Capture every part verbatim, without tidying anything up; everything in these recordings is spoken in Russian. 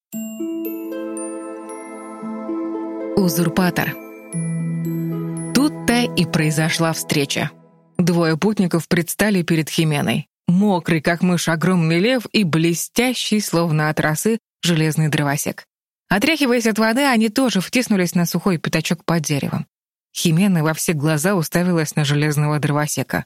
Узурпатор. Тут-то и произошла встреча. Двое путников предстали перед Хименой. Мокрый, как мышь, огромный лев и блестящий, словно от росы, железный дровосек. Отряхиваясь от воды, они тоже втиснулись на сухой пятачок под деревом. Химена во все глаза уставилась на железного дровосека.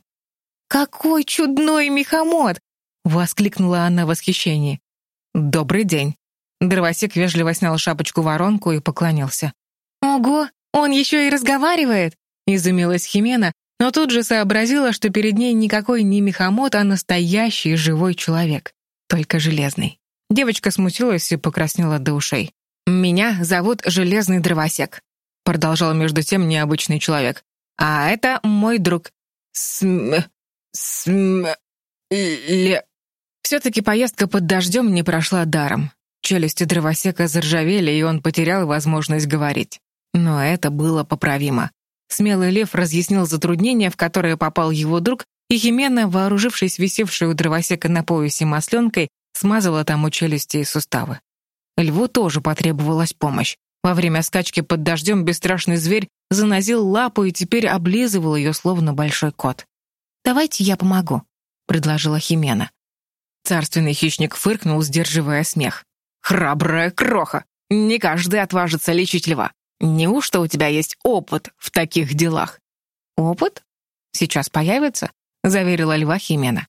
«Какой чудной мехомот!» — воскликнула она в восхищении. «Добрый день». Дровосек вежливо снял шапочку-воронку и поклонился. «Ого, он еще и разговаривает!» — изумилась Химена, но тут же сообразила, что перед ней никакой не мехомот, а настоящий живой человек, только железный. Девочка смутилась и покраснела до ушей. «Меня зовут Железный Дровосек», — продолжал между тем необычный человек. «А это мой друг. См... См... Ле...» Все-таки поездка под дождем не прошла даром. Челюсти дровосека заржавели, и он потерял возможность говорить. Но это было поправимо. Смелый лев разъяснил затруднение, в которое попал его друг, и Химена, вооружившись висевшей у дровосека на поясе масленкой, смазала тому челюсти и суставы. Льву тоже потребовалась помощь. Во время скачки под дождем бесстрашный зверь занозил лапу и теперь облизывал ее, словно большой кот. «Давайте я помогу», — предложила Химена. Царственный хищник фыркнул, сдерживая смех. «Храбрая кроха! Не каждый отважится лечить льва. Неужто у тебя есть опыт в таких делах?» «Опыт? Сейчас появится», — заверила льва Химена.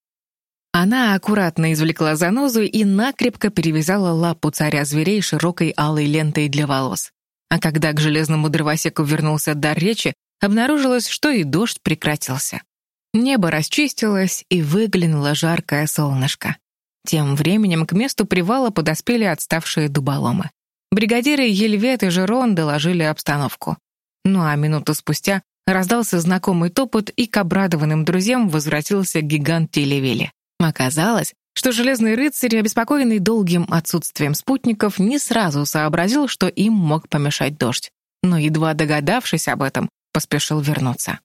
Она аккуратно извлекла занозу и накрепко перевязала лапу царя зверей широкой алой лентой для волос. А когда к железному дровосеку вернулся дар речи, обнаружилось, что и дождь прекратился. Небо расчистилось, и выглянуло жаркое солнышко. Тем временем к месту привала подоспели отставшие дуболомы. Бригадиры Ельвет и Жерон доложили обстановку. Ну а минуту спустя раздался знакомый топот, и к обрадованным друзьям возвратился гигант Телевели. Оказалось, что Железный рыцарь, обеспокоенный долгим отсутствием спутников, не сразу сообразил, что им мог помешать дождь, но, едва догадавшись об этом, поспешил вернуться.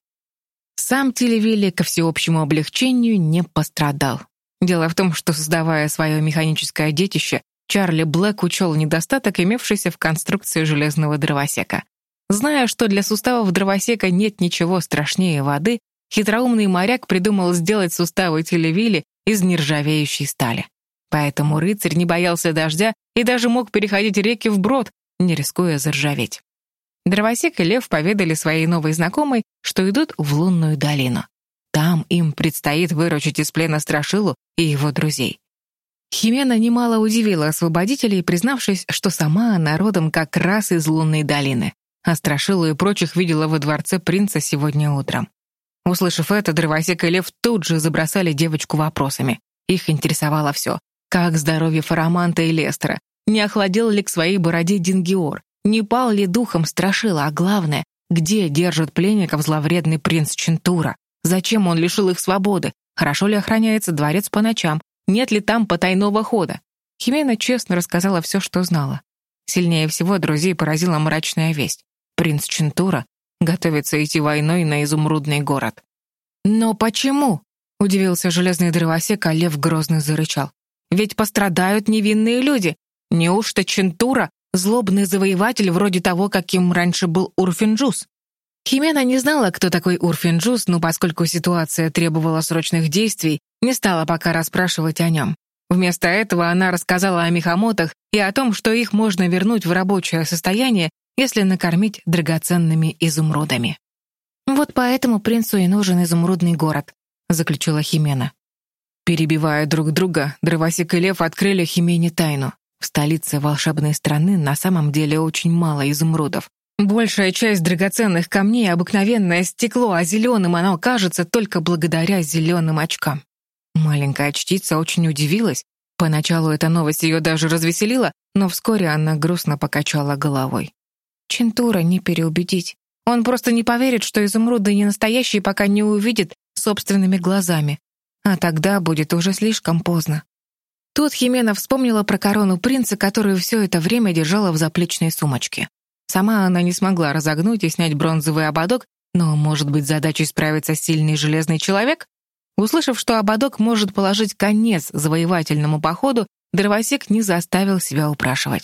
Сам Телевели, ко всеобщему облегчению, не пострадал. Дело в том, что, создавая свое механическое детище, Чарли Блэк учел недостаток, имевшийся в конструкции железного дровосека. Зная, что для суставов дровосека нет ничего страшнее воды, хитроумный моряк придумал сделать суставы Телевели из нержавеющей стали. Поэтому рыцарь не боялся дождя и даже мог переходить реки вброд, не рискуя заржаветь. Дровосек и лев поведали своей новой знакомой, что идут в лунную долину. Там им предстоит выручить из плена Страшилу и его друзей. Химена немало удивила освободителей, признавшись, что сама она родом как раз из лунной долины, а Страшилу и прочих видела во дворце принца сегодня утром. Услышав это, дровосек и лев тут же забросали девочку вопросами. Их интересовало все. Как здоровье Фараманта и Лестера? Не охладел ли к своей бороде Дингиор? Не пал ли духом Страшила? А главное, где держит пленников зловредный принц Чентура? Зачем он лишил их свободы? Хорошо ли охраняется дворец по ночам? Нет ли там потайного хода? Химена честно рассказала все, что знала. Сильнее всего друзей поразила мрачная весть. Принц Чентура готовится идти войной на изумрудный город. «Но почему?» — удивился железный дровосек, а лев грозно зарычал. «Ведь пострадают невинные люди. Неужто Чентура — злобный завоеватель вроде того, каким раньше был Урфинджус?» Химена не знала, кто такой Урфинджус, но поскольку ситуация требовала срочных действий, не стала пока расспрашивать о нем. Вместо этого она рассказала о мехомотах и о том, что их можно вернуть в рабочее состояние, если накормить драгоценными изумрудами. «Вот поэтому принцу и нужен изумрудный город», — заключила Химена. Перебивая друг друга, дровосек и лев открыли Химене тайну. В столице волшебной страны на самом деле очень мало изумрудов. Большая часть драгоценных камней — обыкновенное стекло, а зеленым оно кажется только благодаря зеленым очкам. Маленькая чтица очень удивилась. Поначалу эта новость ее даже развеселила, но вскоре она грустно покачала головой. Чентура не переубедить. Он просто не поверит, что изумруды не настоящие, пока не увидит собственными глазами. А тогда будет уже слишком поздно. Тут Химена вспомнила про корону принца, которую все это время держала в заплечной сумочке. Сама она не смогла разогнуть и снять бронзовый ободок, но, может быть, задачей справится сильный железный человек? Услышав, что ободок может положить конец завоевательному походу, дровосек не заставил себя упрашивать.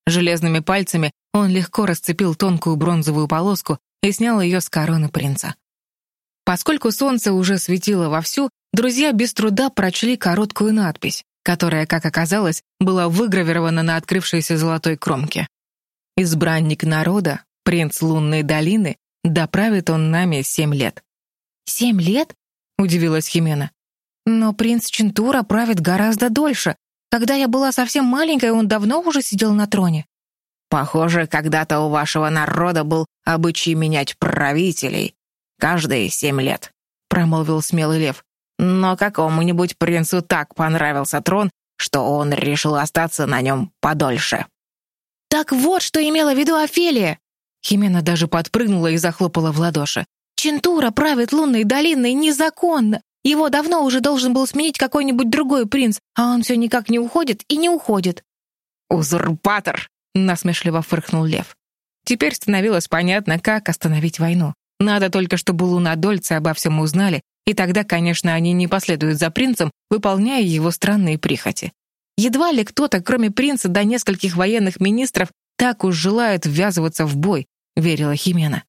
Железными пальцами он легко расцепил тонкую бронзовую полоску и снял ее с короны принца. Поскольку солнце уже светило вовсю, друзья без труда прочли короткую надпись, которая, как оказалось, была выгравирована на открывшейся золотой кромке. «Избранник народа, принц лунной долины, доправит он нами семь лет». «Семь лет?» — удивилась Химена. «Но принц Чентура правит гораздо дольше. Когда я была совсем маленькой, он давно уже сидел на троне». «Похоже, когда-то у вашего народа был обычай менять правителей каждые семь лет», — промолвил смелый лев. «Но какому-нибудь принцу так понравился трон, что он решил остаться на нем подольше». «Так вот, что имела в виду Офелия!» Химена даже подпрыгнула и захлопала в ладоши. «Чентура правит лунной долиной незаконно. Его давно уже должен был сменить какой-нибудь другой принц, а он все никак не уходит и не уходит». «Узурпатор!» — насмешливо фыркнул лев. Теперь становилось понятно, как остановить войну. Надо только, чтобы лунодольцы обо всем узнали, и тогда, конечно, они не последуют за принцем, выполняя его странные прихоти. Едва ли кто-то, кроме принца да нескольких военных министров, так уж желает ввязываться в бой, верила Химена.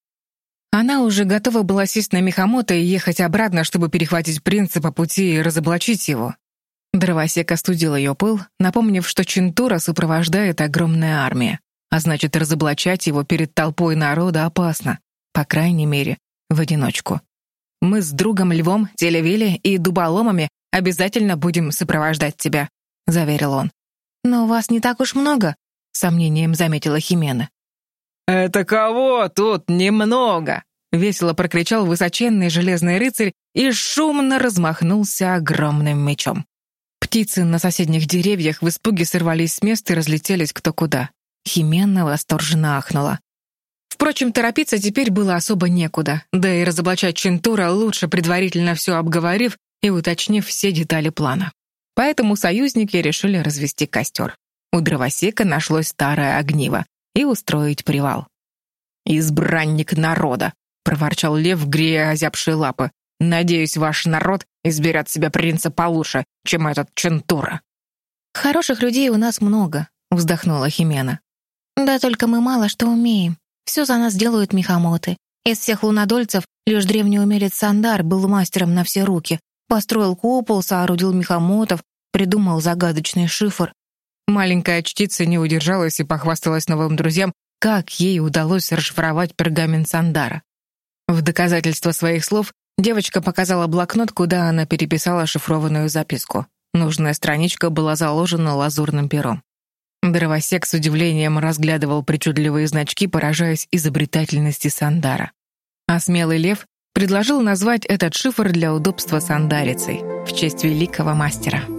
Она уже готова была сесть на мехамота и ехать обратно, чтобы перехватить принца по пути и разоблачить его. Дровосек остудил ее пыл, напомнив, что Чентура сопровождает огромная армия, а значит, разоблачать его перед толпой народа опасно, по крайней мере, в одиночку. «Мы с другом Львом, Телевили и Дуболомами обязательно будем сопровождать тебя», — заверил он. «Но вас не так уж много», — с сомнением заметила Химена. «Это кого тут немного?» — весело прокричал высоченный железный рыцарь и шумно размахнулся огромным мечом. Птицы на соседних деревьях в испуге сорвались с места и разлетелись кто куда. Химена восторженно ахнула. Впрочем, торопиться теперь было особо некуда, да и разоблачать Чентура лучше, предварительно все обговорив и уточнив все детали плана. Поэтому союзники решили развести костер. У дровосека нашлось старое огниво и устроить привал. «Избранник народа!» — проворчал лев, грея озябшие лапы. «Надеюсь, ваш народ изберет себе принца получше, чем этот Чентура». «Хороших людей у нас много», — вздохнула Химена. «Да только мы мало что умеем. Все за нас делают мехамоты. Из всех лунодольцев лишь древний умелец Сандар был мастером на все руки. Построил купол, соорудил мехамотов, придумал загадочный шифр». Маленькая чтица не удержалась и похвасталась новым друзьям, как ей удалось расшифровать пергамент Сандара. В доказательство своих слов девочка показала блокнот, куда она переписала шифрованную записку. Нужная страничка была заложена лазурным пером. Дровосек с удивлением разглядывал причудливые значки, поражаясь изобретательности Сандара. А смелый лев предложил назвать этот шифр для удобства сандарицей в честь великого мастера.